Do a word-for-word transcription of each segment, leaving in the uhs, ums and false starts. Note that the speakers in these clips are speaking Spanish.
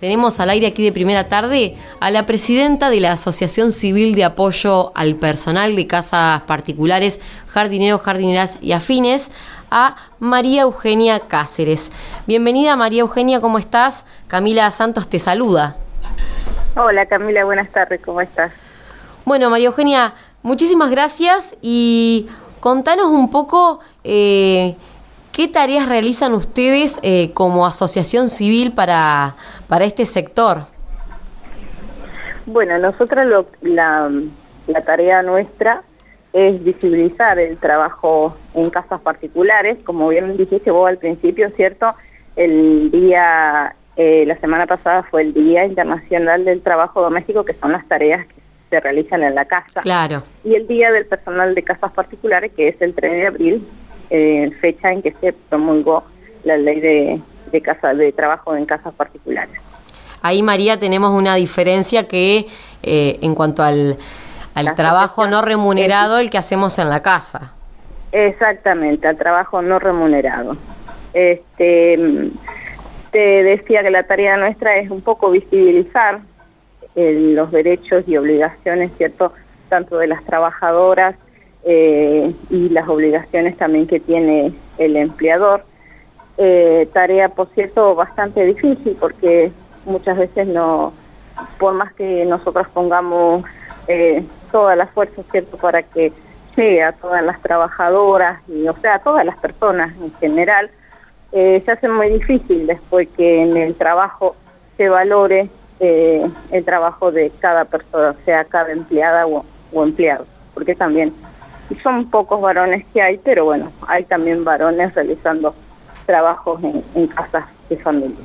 tenemos al aire aquí de Primera Tarde a la presidenta de la Asociación Civil de Apoyo al Personal de Casas Particulares, Jardineros, Jardineras y Afines, a María Eugenia Cáceres. Bienvenida, María Eugenia, ¿cómo estás? Camila Santos te saluda. Hola Camila, buenas tardes, ¿cómo estás? Bueno, María Eugenia, muchísimas gracias y contanos un poco eh, qué tareas realizan ustedes eh, como asociación civil para, para este sector. Bueno, nosotros lo, la, la tarea nuestra es visibilizar el trabajo en casas particulares, como bien dijiste vos al principio, ¿cierto? El día, eh, la semana pasada fue el Día Internacional del Trabajo Doméstico, que son las tareas que se realizan en la casa. Claro. Y el Día del Personal de Casas Particulares, que es el tres de abril, eh, fecha en que se promulgó la ley de, de, casa, de trabajo en casas particulares. Ahí, María, tenemos una diferencia que eh, en cuanto al... al trabajo no remunerado, el que hacemos en la casa. Exactamente, al trabajo no remunerado. Este, te decía que la tarea nuestra es un poco visibilizar eh, los derechos y obligaciones, ¿cierto?, tanto de las trabajadoras eh, y las obligaciones también que tiene el empleador. Eh, tarea, por cierto, bastante difícil porque muchas veces no, por más que nosotros pongamos eh, toda la fuerza, ¿cierto?, para que llegue a todas las trabajadoras y, o sea, a todas las personas en general, eh, se hace muy difícil después que en el trabajo se valore eh, el trabajo de cada persona, sea cada empleada o, o empleado, porque también son pocos varones que hay, pero bueno, hay también varones realizando trabajos en, en casas de familia.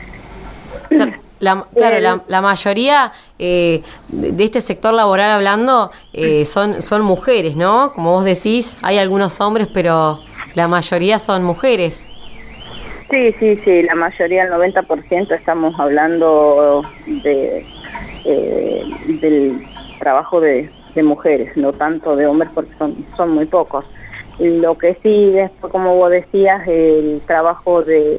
La, claro, la, la mayoría eh, de este sector laboral hablando eh, son son mujeres, ¿no? Como vos decís, hay algunos hombres, pero la mayoría son mujeres. Sí, sí, sí, la mayoría, el noventa por ciento estamos hablando de eh, del trabajo de, de mujeres, no tanto de hombres porque son, son muy pocos. Lo que sí, después, como vos decías, el trabajo de...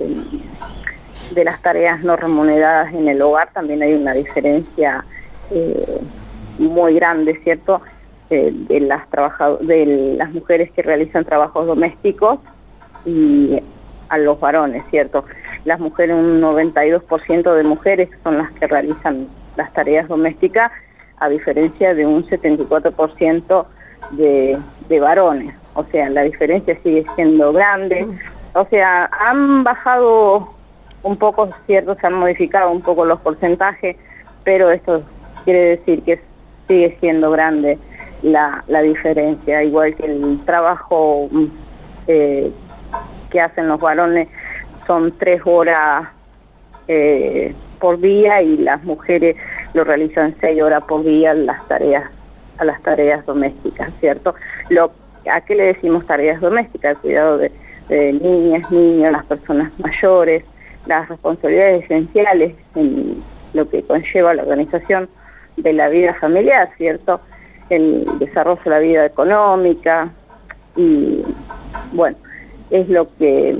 de las tareas no remuneradas en el hogar también hay una diferencia eh, muy grande, ¿cierto? Eh, de las trabajado- de las mujeres que realizan trabajos domésticos y a los varones, ¿cierto? Las mujeres, un noventa y dos por ciento de mujeres son las que realizan las tareas domésticas, a diferencia de un setenta y cuatro por ciento de, de varones. O sea, la diferencia sigue siendo grande. O sea, han bajado un poco, cierto, se han modificado un poco los porcentajes, pero esto quiere decir que sigue siendo grande la, la diferencia, igual que el trabajo eh, que hacen los varones son tres horas eh, por día y las mujeres lo realizan seis horas por día las tareas a las tareas domésticas, ¿cierto? Lo, ¿a qué le decimos tareas domésticas? El cuidado de, de niñas, niños, las personas mayores, las responsabilidades esenciales en lo que conlleva la organización de la vida familiar, ¿cierto? El desarrollo de la vida económica y, bueno, es lo que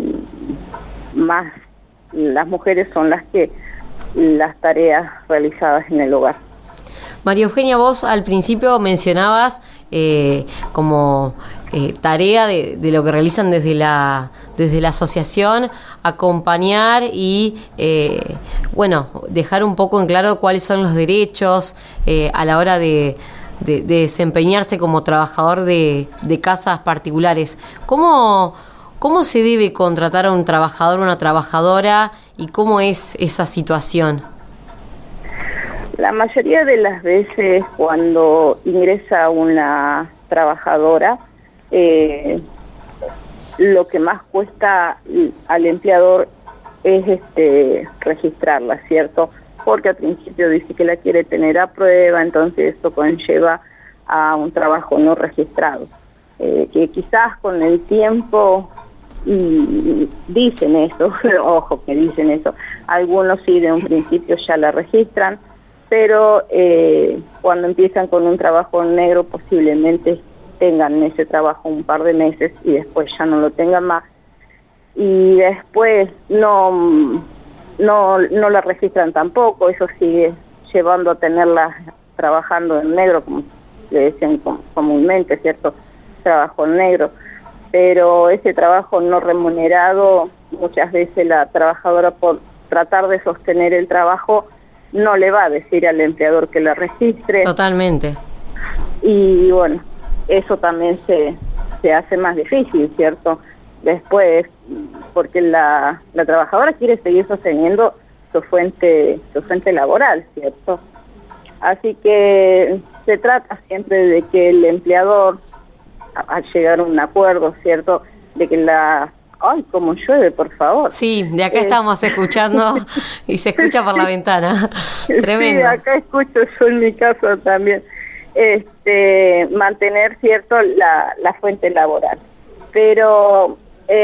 más las mujeres son las que las tareas realizadas en el hogar. María Eugenia, vos al principio mencionabas eh, como eh, tarea de, de lo que realizan desde la desde la asociación, acompañar y, eh, bueno, dejar un poco en claro cuáles son los derechos eh, a la hora de, de, de desempeñarse como trabajador de, de casas particulares. ¿Cómo, ¿Cómo se debe contratar a un trabajador o una trabajadora y cómo es esa situación? La mayoría de las veces cuando ingresa una trabajadora, eh, lo que más cuesta al empleador es este registrarla, ¿cierto? Porque al principio dice que la quiere tener a prueba, entonces eso conlleva a un trabajo no registrado, eh, que quizás con el tiempo y dicen eso, ojo que dicen eso, algunos sí de un principio ya la registran, pero eh, cuando empiezan con un trabajo negro posiblemente tengan ese trabajo un par de meses y después ya no lo tengan más y después no no no la registran tampoco, eso sigue llevando a tenerlas trabajando en negro, como le decían comúnmente, ¿cierto? Trabajo en negro. Pero ese trabajo no remunerado, muchas veces la trabajadora, por tratar de sostener el trabajo, no le va a decir al empleador que la registre. Totalmente. Y bueno, eso también se, se hace más difícil, ¿cierto? Después, porque la, la trabajadora quiere seguir sosteniendo su fuente, su fuente laboral, ¿cierto? Así que se trata siempre de que el empleador, al llegar a un acuerdo, ¿cierto?, de que la... ¡Ay, cómo llueve, por favor! Sí, de acá eh. estamos escuchando y se escucha por la ventana. Tremendo. Sí, acá escucho yo en mi casa también. Este, mantener, ¿cierto?, la, la fuente laboral. Pero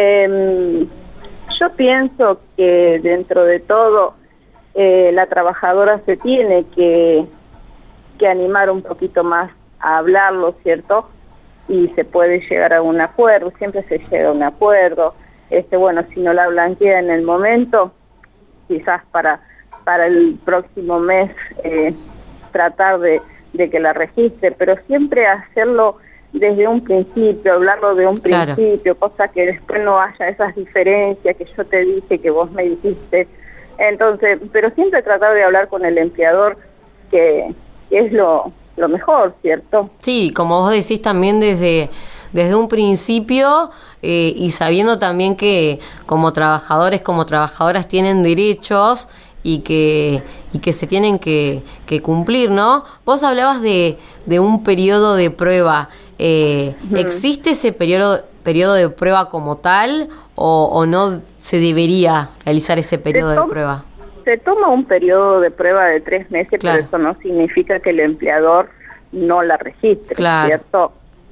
eh, yo pienso que dentro de todo eh, la trabajadora se tiene que, que animar un poquito más a hablarlo, ¿cierto?, y se puede llegar a un acuerdo, siempre se llega a un acuerdo. Este, bueno, si no la blanquea en el momento, quizás para para el próximo mes eh, tratar de, de que la registre, pero siempre hacerlo desde un principio, hablarlo de un Claro. principio, cosa que después no haya esas diferencias que yo te dije, que vos me dijiste. Entonces, pero siempre tratar de hablar con el empleador, que, que es lo... lo mejor, ¿cierto? Sí, como vos decís también desde, desde un principio eh, y sabiendo también que como trabajadores, como trabajadoras tienen derechos y que y que se tienen que, que cumplir, ¿no? Vos hablabas de, de un periodo de prueba. Eh, uh-huh. ¿Existe ese periodo, periodo de prueba como tal o, o no se debería realizar ese periodo de prueba? Se toma un periodo de prueba de tres meses, claro. pero eso no significa que el empleador no la registre, claro. ¿cierto?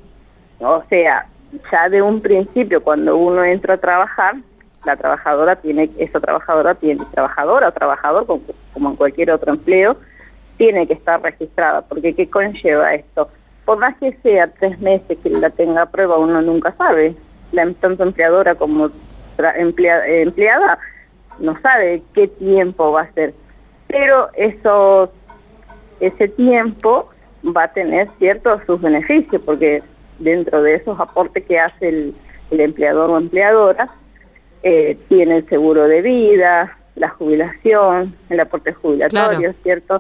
O sea, ya de un principio, cuando uno entra a trabajar, la trabajadora tiene, esa trabajadora tiene, trabajadora o trabajador, como, como en cualquier otro empleo, tiene que estar registrada, porque ¿qué conlleva esto? Por más que sea tres meses que la tenga a prueba, uno nunca sabe. La tanto empleadora como tra- emplea, empleada no sabe qué tiempo va a ser, pero eso, ese tiempo va a tener ciertos sus beneficios, porque dentro de esos aportes que hace el, el empleador o empleadora, eh, tiene el seguro de vida, la jubilación, el aporte jubilatorio, claro. ¿cierto?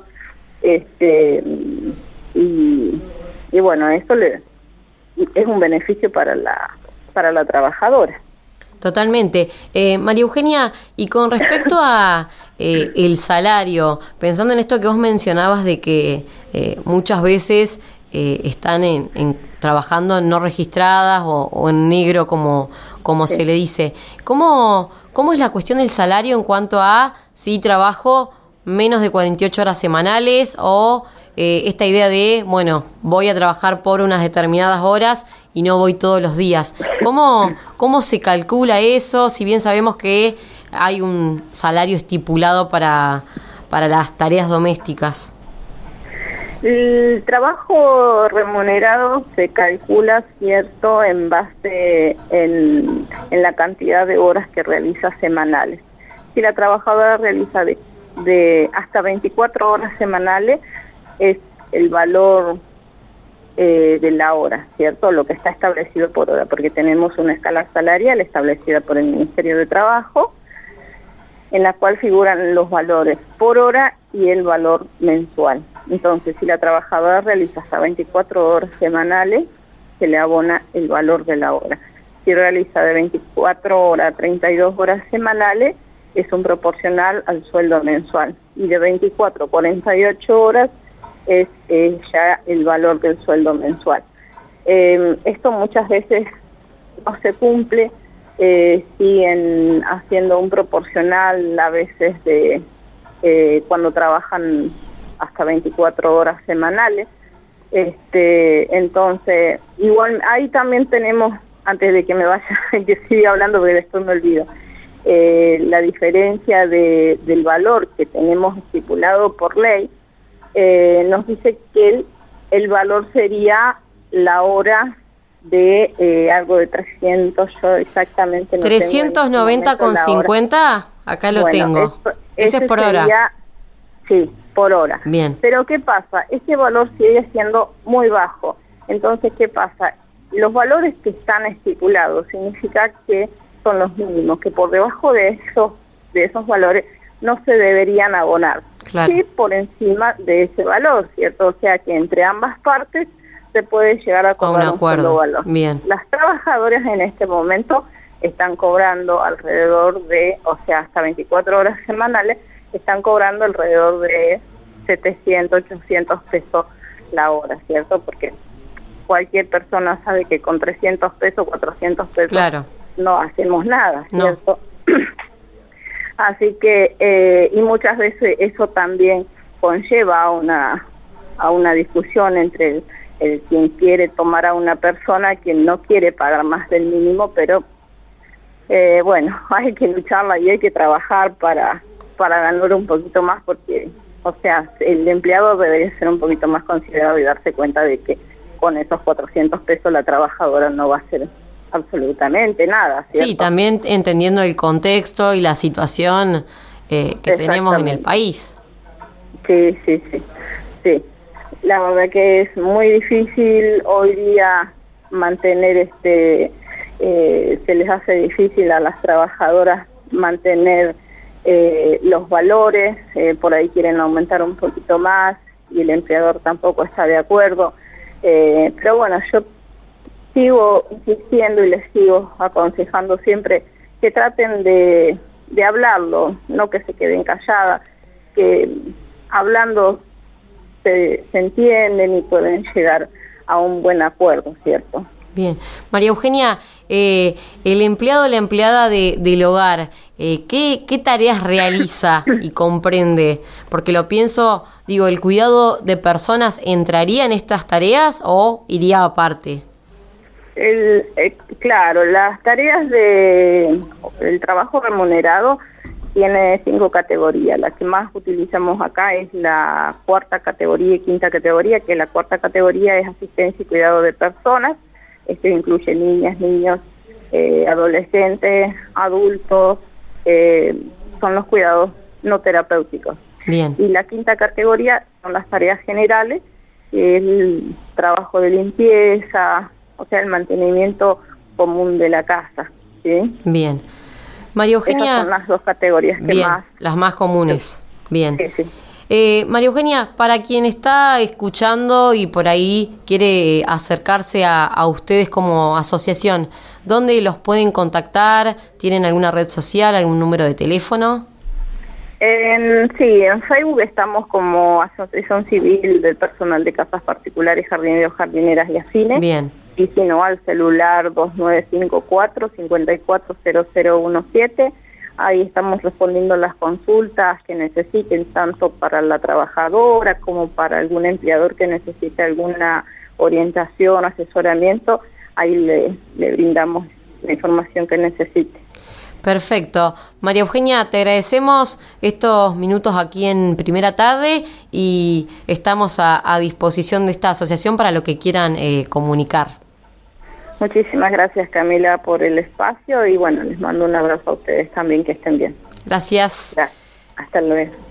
Este y, y bueno, eso le, es un beneficio para la para la trabajadora. Totalmente. Eh, María Eugenia, y con respecto a eh, el salario, pensando en esto que vos mencionabas de que eh, muchas veces eh, están en, en trabajando no registradas o, o en negro, como, como sí. se le dice, ¿cómo, ¿cómo es la cuestión del salario en cuanto a si trabajo menos de cuarenta y ocho horas semanales o eh, esta idea de, bueno, voy a trabajar por unas determinadas horas y no voy todos los días? ¿Cómo, cómo se calcula eso? Si bien sabemos que hay un salario estipulado para, para las tareas domésticas. El trabajo remunerado se calcula, cierto, en base en, en la cantidad de horas que realiza semanales. Si la trabajadora realiza de, de hasta veinticuatro horas semanales, es el valor eh, de la hora, ¿cierto? Lo que está establecido por hora, porque tenemos una escala salarial establecida por el Ministerio de Trabajo, en la cual figuran los valores por hora y el valor mensual. Entonces, si la trabajadora realiza hasta veinticuatro horas semanales, se le abona el valor de la hora. Si realiza de veinticuatro horas a treinta y dos horas semanales, es un proporcional al sueldo mensual. Y de veinticuatro a cuarenta y ocho horas es eh, ya el valor del sueldo mensual. Eh, esto muchas veces no se cumple, eh, siguen haciendo un proporcional a veces de eh, cuando trabajan hasta veinticuatro horas semanales. Este, entonces, igual ahí también tenemos, antes de que me vaya, que siga hablando porque después me olvido, eh, la diferencia de, del valor que tenemos estipulado por ley. Eh, nos dice que el, el valor sería la hora de eh, algo de trescientos, yo exactamente no trescientos noventa con cincuenta Acá lo bueno, tengo. Eso, ese es por sería, hora. Sí, por hora. Bien. Pero ¿qué pasa? Ese valor sigue siendo muy bajo. Entonces, ¿qué pasa? Los valores que están estipulados significa que son los mínimos, que por debajo de esos, de esos valores no se deberían abonar. Claro. Sí, por encima de ese valor, ¿cierto? O sea que entre ambas partes se puede llegar a cobrar un solo valor. Bien. Las trabajadoras en este momento están cobrando alrededor de, o sea, hasta veinticuatro horas semanales, están cobrando alrededor de setecientos, ochocientos pesos la hora, ¿cierto? Porque cualquier persona sabe que con trescientos pesos, cuatrocientos pesos claro. no hacemos nada, ¿cierto? No. Así que, eh, y muchas veces eso también conlleva a una, a una discusión entre el, el quien quiere tomar a una persona, quien no quiere pagar más del mínimo, pero eh, bueno, hay que lucharla y hay que trabajar para, para ganar un poquito más, porque, o sea, el empleado debería ser un poquito más considerado y darse cuenta de que con esos cuatrocientos pesos la trabajadora no va a hacer absolutamente nada, ¿cierto? Sí, también entendiendo el contexto y la situación eh, que tenemos en el país. Sí, sí, sí, sí. La verdad que es muy difícil hoy día mantener este, eh, se les hace difícil a las trabajadoras mantener eh, los valores, eh, por ahí quieren aumentar un poquito más y el empleador tampoco está de acuerdo. Eh, pero bueno, yo sigo insistiendo y les sigo aconsejando siempre que traten de, de hablarlo, no que se queden calladas, que hablando se, se entienden y pueden llegar a un buen acuerdo, ¿cierto? Bien. María Eugenia, eh, el empleado o la empleada de, del hogar, eh, ¿qué, ¿qué tareas realiza y comprende? Porque lo pienso, digo, ¿el cuidado de personas entraría en estas tareas o iría aparte? El, eh, claro, las tareas de el trabajo remunerado tiene cinco categorías. La que más utilizamos acá es la cuarta categoría y quinta categoría, que la cuarta categoría es asistencia y cuidado de personas. Esto incluye niñas, niños, eh, adolescentes, adultos, eh, son los cuidados no terapéuticos. Bien. Y la quinta categoría son las tareas generales, que es el trabajo de limpieza, o sea, el mantenimiento común de la casa, ¿sí? Bien. María Eugenia... Esas son las dos categorías que bien, más... las más comunes. Bien. Sí, sí. Eh, María Eugenia, para quien está escuchando y por ahí quiere acercarse a, a ustedes como asociación, ¿dónde los pueden contactar? ¿Tienen alguna red social, algún número de teléfono? En, sí, en Facebook estamos como Asociación Civil del Personal de Casas Particulares, Jardineros, Jardineras y Afines. Bien. Y si no, al celular dos nueve cinco cuatro, cinco cuatro cero cero uno siete. Ahí estamos respondiendo las consultas que necesiten, tanto para la trabajadora como para algún empleador que necesite alguna orientación, asesoramiento. Ahí le, le brindamos la información que necesite. Perfecto. María Eugenia, te agradecemos estos minutos aquí en Primera Tarde y estamos a, a disposición de esta asociación para lo que quieran eh, comunicar. Muchísimas gracias, Camila, por el espacio y bueno, les mando un abrazo a ustedes también, que estén bien. Gracias. Gracias. Hasta luego.